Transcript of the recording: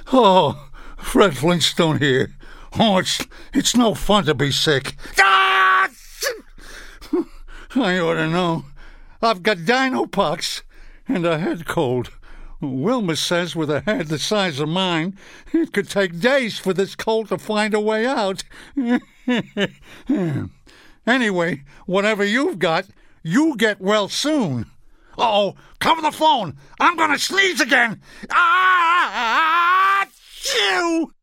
Oh, Fred Flintstone here. Oh, it's no fun to be sick. Ah! I ought to know. I've got dinopox and a head cold. Wilma says with a head the size of mine, it could take days for this cold to find a way out. Anyway, whatever you've got, you get well soon. Uh-oh, cover the phone. I'm going to sneeze again. Ah! Achoo!